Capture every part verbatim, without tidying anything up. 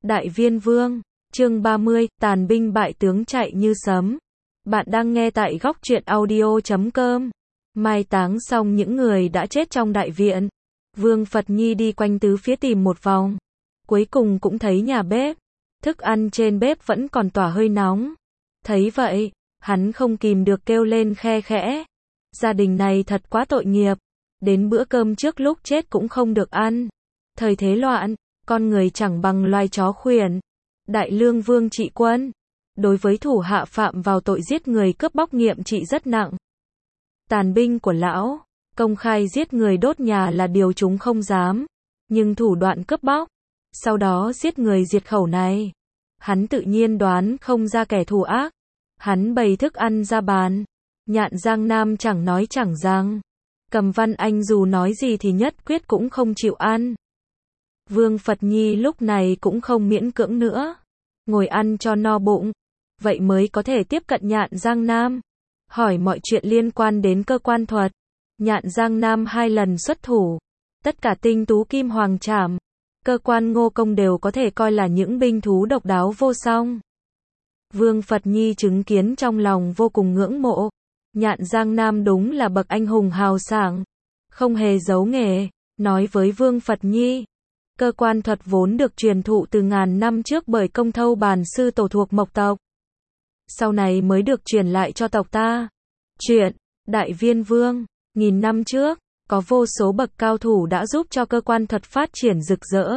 Đại Viên Vương, chương ba mươi, tàn binh bại tướng chạy như sấm. Bạn đang nghe tại góc truyện audio chấm com. Mai táng xong những người đã chết trong đại viện. Vương Phật Nhi đi quanh tứ phía tìm một vòng. Cuối cùng cũng thấy nhà bếp. Thức ăn trên bếp vẫn còn tỏa hơi nóng. Thấy vậy, hắn không kìm được kêu lên khe khẽ. Gia đình này thật quá tội nghiệp. Đến bữa cơm trước lúc chết cũng không được ăn. Thời thế loạn, con người chẳng bằng loài chó khuyển. Đại Lương Vương trị quân. Đối với thủ hạ phạm vào tội giết người cướp bóc nghiệm trị rất nặng. Tàn binh của lão, công khai giết người đốt nhà là điều chúng không dám. Nhưng thủ đoạn cướp bóc, sau đó giết người diệt khẩu này, hắn tự nhiên đoán không ra kẻ thù ác. Hắn bày thức ăn ra bàn. Nhạn Giang Nam chẳng nói chẳng rằng. Cầm Văn Anh dù nói gì thì nhất quyết cũng không chịu ăn. Vương Phật Nhi lúc này cũng không miễn cưỡng nữa. Ngồi ăn cho no bụng. Vậy mới có thể tiếp cận Nhạn Giang Nam. Hỏi mọi chuyện liên quan đến cơ quan thuật. Nhạn Giang Nam hai lần xuất thủ. Tất cả tinh tú kim hoàng trảm. Cơ quan Ngô Công đều có thể coi là những binh thú độc đáo vô song. Vương Phật Nhi chứng kiến trong lòng vô cùng ngưỡng mộ. Nhạn Giang Nam đúng là bậc anh hùng hào sảng. Không hề giấu nghề. Nói với Vương Phật Nhi. Cơ quan thuật vốn được truyền thụ từ ngàn năm trước bởi Công Thâu Bàn sư tổ thuộc Mộc tộc. Sau này mới được truyền lại cho tộc ta. Chuyện, Đại Viên Vương, nghìn năm trước, có vô số bậc cao thủ đã giúp cho cơ quan thuật phát triển rực rỡ.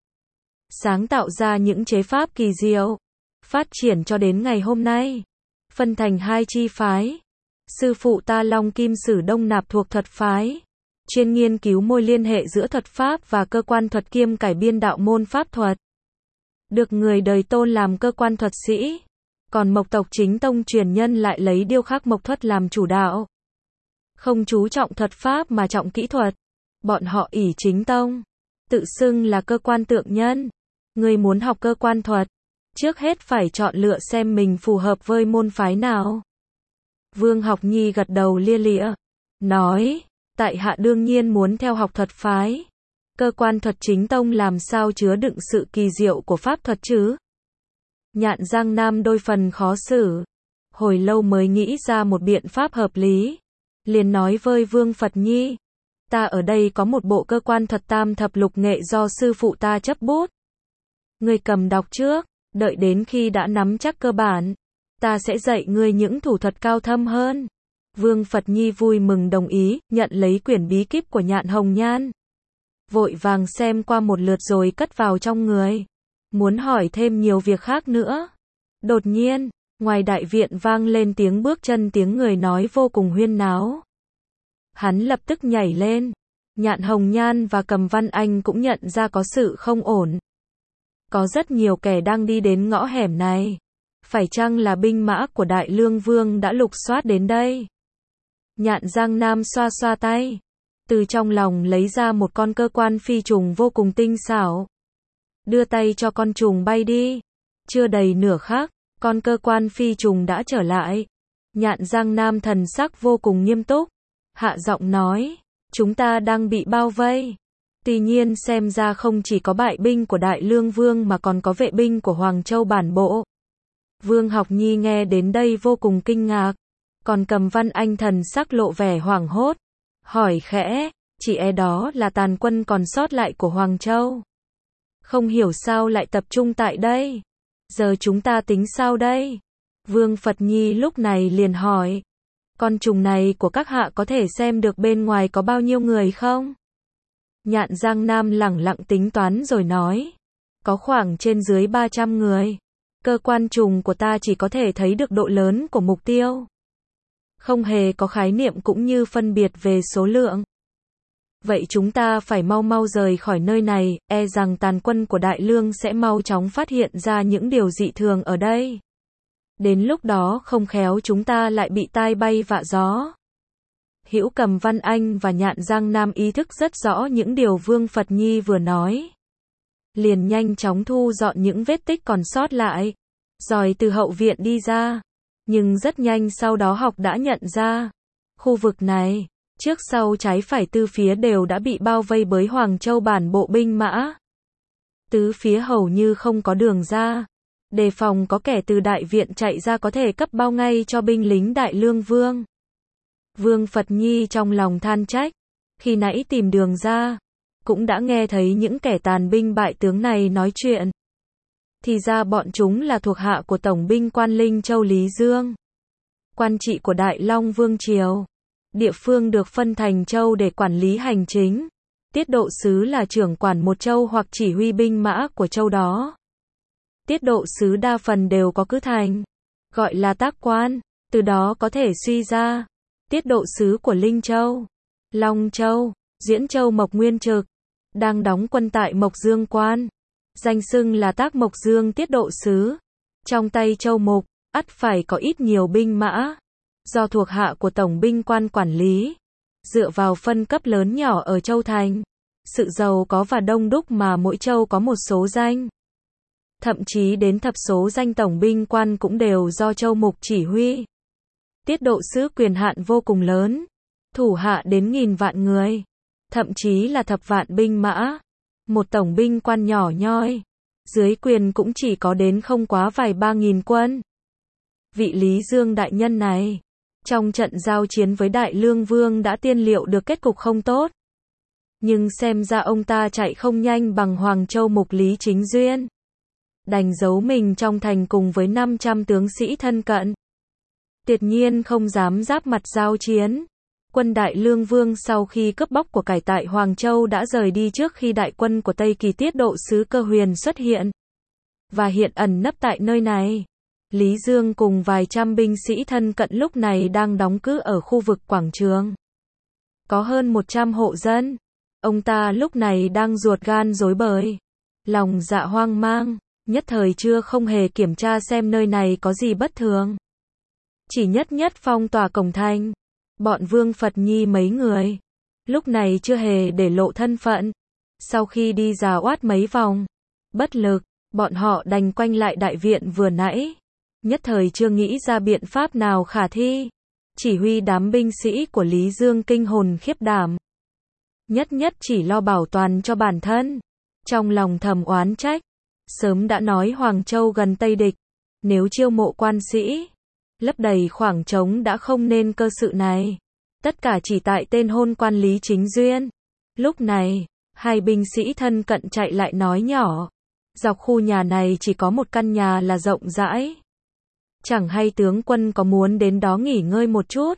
Sáng tạo ra những chế pháp kỳ diệu. Phát triển cho đến ngày hôm nay. Phân thành hai chi phái. Sư phụ ta Long Kim Sử Đông Nạp thuộc thuật phái. Chuyên nghiên cứu mối liên hệ giữa thuật pháp và cơ quan thuật kiêm cải biên đạo môn pháp thuật. Được người đời tôn làm cơ quan thuật sĩ. Còn Mộc tộc chính tông truyền nhân lại lấy điêu khắc mộc thuật làm chủ đạo. Không chú trọng thuật pháp mà trọng kỹ thuật. Bọn họ ỷ chính tông. Tự xưng là cơ quan tượng nhân. Người muốn học cơ quan thuật. Trước hết phải chọn lựa xem mình phù hợp với môn phái nào. Vương Học Nhi gật đầu lia lịa. Nói. Tại hạ đương nhiên muốn theo học thuật phái. Cơ quan thuật chính tông làm sao chứa đựng sự kỳ diệu của pháp thuật chứ? Nhạn Giang Nam đôi phần khó xử. Hồi lâu mới nghĩ ra một biện pháp hợp lý. Liền nói với Vương Phật Nhi. Ta ở đây có một bộ cơ quan thuật tam thập lục nghệ do sư phụ ta chấp bút. Ngươi cầm đọc trước. Đợi đến khi đã nắm chắc cơ bản. Ta sẽ dạy ngươi những thủ thuật cao thâm hơn. Vương Phật Nhi vui mừng đồng ý, nhận lấy quyển bí kíp của Nhạn Hồng Nhan. Vội vàng xem qua một lượt rồi cất vào trong người. Muốn hỏi thêm nhiều việc khác nữa. Đột nhiên, ngoài đại viện vang lên tiếng bước chân tiếng người nói vô cùng huyên náo. Hắn lập tức nhảy lên. Nhạn Hồng Nhan và Cầm Văn Anh cũng nhận ra có sự không ổn. Có rất nhiều kẻ đang đi đến ngõ hẻm này. Phải chăng là binh mã của Đại Lương Vương đã lục soát đến đây? Nhạn Giang Nam xoa xoa tay. Từ trong lòng lấy ra một con cơ quan phi trùng vô cùng tinh xảo. Đưa tay cho con trùng bay đi. Chưa đầy nửa khắc, con cơ quan phi trùng đã trở lại. Nhạn Giang Nam thần sắc vô cùng nghiêm túc. Hạ giọng nói. Chúng ta đang bị bao vây. Tuy nhiên xem ra không chỉ có bại binh của Đại Lương Vương mà còn có vệ binh của Hoàng Châu bản bộ. Vương Học Nhi nghe đến đây vô cùng kinh ngạc. Còn Cầm Văn Anh thần sắc lộ vẻ hoảng hốt. Hỏi khẽ, chỉ e đó là tàn quân còn sót lại của Hoàng Châu. Không hiểu sao lại tập trung tại đây. Giờ chúng ta tính sao đây? Vương Phật Nhi lúc này liền hỏi. Con trùng này của các hạ có thể xem được bên ngoài có bao nhiêu người không? Nhạn Giang Nam lẳng lặng tính toán rồi nói. Có khoảng trên dưới ba trăm người. Cơ quan trùng của ta chỉ có thể thấy được độ lớn của mục tiêu. Không hề có khái niệm cũng như phân biệt về số lượng. Vậy chúng ta phải mau mau rời khỏi nơi này, e rằng tàn quân của Đại Lương sẽ mau chóng phát hiện ra những điều dị thường ở đây. Đến lúc đó không khéo chúng ta lại bị tai bay vạ gió. Hữu Cầm Văn Anh và Nhạn Giang Nam ý thức rất rõ những điều Vương Phật Nhi vừa nói. Liền nhanh chóng thu dọn những vết tích còn sót lại. Rồi từ hậu viện đi ra. Nhưng rất nhanh sau đó học đã nhận ra. Khu vực này, trước sau trái phải tư phía đều đã bị bao vây bởi Hoàng Châu bản bộ binh mã. tứ phía hầu như không có đường ra, đề phòng có kẻ từ đại viện chạy ra có thể cấp bao ngay cho binh lính Đại Lương Vương. Vương Phật Nhi trong lòng than trách, khi nãy tìm đường ra, cũng đã nghe thấy những kẻ tàn binh bại tướng này nói chuyện. Thì ra bọn chúng là thuộc hạ của Tổng binh quan Linh Châu Lý Dương, quan trị của Đại Long Vương Triều. Địa phương được phân thành châu để quản lý hành chính. Tiết độ sứ là trưởng quản một châu hoặc chỉ huy binh mã của châu đó. Tiết độ sứ đa phần đều có cứ thành, gọi là tác quan, từ đó có thể suy ra. Tiết độ sứ của Linh Châu, Long Châu, Diễn Châu Mộc Nguyên Trực, đang đóng quân tại Mộc Dương Quan. Danh xưng là tác Mộc Dương tiết độ sứ. Trong tay châu mục, ắt phải có ít nhiều binh mã, do thuộc hạ của Tổng binh quan quản lý. Dựa vào phân cấp lớn nhỏ ở châu thành, sự giàu có và đông đúc mà mỗi châu có một số danh. Thậm chí đến thập số danh tổng binh quan cũng đều do châu mục chỉ huy. Tiết độ sứ quyền hạn vô cùng lớn, thủ hạ đến nghìn vạn người, thậm chí là thập vạn binh mã. Một tổng binh quan nhỏ nhoi, dưới quyền cũng chỉ có đến không quá vài ba nghìn quân. Vị Lý Dương đại nhân này, trong trận giao chiến với Đại Lương Vương đã tiên liệu được kết cục không tốt. Nhưng xem ra ông ta chạy không nhanh bằng Hoàng Châu mục Lý Chính Duyên. Đành giấu mình trong thành cùng với năm trăm tướng sĩ thân cận. Tuyệt nhiên không dám giáp mặt giao chiến. Quân Đại Lương Vương sau khi cướp bóc của cải tại Hoàng Châu đã rời đi trước khi đại quân của Tây Kỳ tiết độ sứ Cơ Huyền xuất hiện. Và hiện ẩn nấp tại nơi này. Lý Dương cùng vài trăm binh sĩ thân cận lúc này đang đóng cứ ở khu vực quảng trường. Có hơn một trăm hộ dân. Ông ta lúc này đang ruột gan rối bời, lòng dạ hoang mang, nhất thời chưa không hề kiểm tra xem nơi này có gì bất thường. Chỉ nhất nhất phong tỏa cổng thành. Bọn Vương Phật Nhi mấy người, lúc này chưa hề để lộ thân phận. Sau khi đi rà oát mấy vòng, bất lực, bọn họ đành quanh lại đại viện vừa nãy. Nhất thời chưa nghĩ ra biện pháp nào khả thi. Chỉ huy đám binh sĩ của Lý Dương kinh hồn khiếp đảm. Nhất nhất chỉ lo bảo toàn cho bản thân. Trong lòng thầm oán trách. Sớm đã nói Hoàng Châu gần Tây địch. Nếu chiêu mộ quan sĩ, lấp đầy khoảng trống đã không nên cơ sự này. Tất cả chỉ tại tên hôn quan Lý Chính Duyên. Lúc này, hai binh sĩ thân cận chạy lại nói nhỏ. Dọc khu nhà này chỉ có một căn nhà là rộng rãi. Chẳng hay tướng quân có muốn đến đó nghỉ ngơi một chút.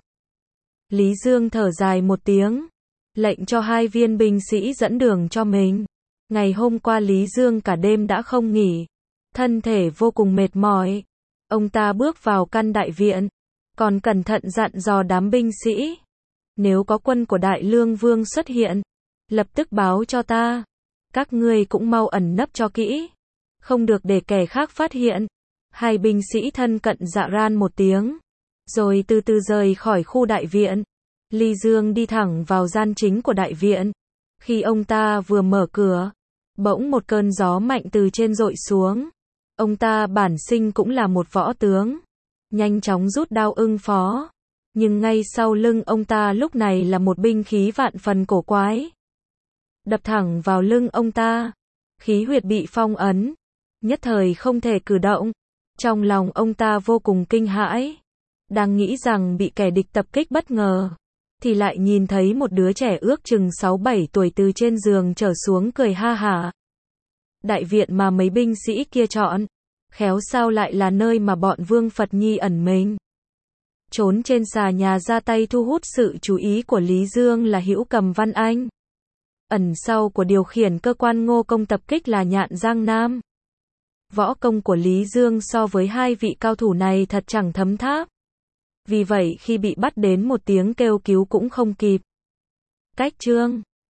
Lý Dương thở dài một tiếng, lệnh cho hai viên binh sĩ dẫn đường cho mình. Ngày hôm qua Lý Dương cả đêm đã không nghỉ, thân thể vô cùng mệt mỏi. Ông ta bước vào căn đại viện, còn cẩn thận dặn dò đám binh sĩ. Nếu có quân của Đại Lương Vương xuất hiện, lập tức báo cho ta. Các ngươi cũng mau ẩn nấp cho kỹ, không được để kẻ khác phát hiện. Hai binh sĩ thân cận dạ ran một tiếng, rồi từ từ rời khỏi khu đại viện. Lý Dương đi thẳng vào gian chính của đại viện. Khi ông ta vừa mở cửa, bỗng một cơn gió mạnh từ trên dội xuống. Ông ta bản sinh cũng là một võ tướng, nhanh chóng rút đao ưng phó. Nhưng ngay sau lưng ông ta lúc này là một binh khí vạn phần cổ quái, đập thẳng vào lưng ông ta. Khí huyệt bị phong ấn, nhất thời không thể cử động. Trong lòng ông ta vô cùng kinh hãi, đang nghĩ rằng bị kẻ địch tập kích bất ngờ, thì lại nhìn thấy một đứa trẻ ước chừng sáu bảy tuổi từ trên giường trở xuống cười ha hả. Đại viện mà mấy binh sĩ kia chọn, khéo sao lại là nơi mà bọn Vương Phật Nhi ẩn mình. Trốn trên xà nhà ra tay thu hút sự chú ý của Lý Dương là Hữu Cầm Văn Anh. Ẩn sau của điều khiển cơ quan Ngô Công tập kích là Nhạn Giang Nam. Võ công của Lý Dương so với hai vị cao thủ này thật chẳng thấm tháp. Vì vậy khi bị bắt đến một tiếng kêu cứu cũng không kịp. Cách chương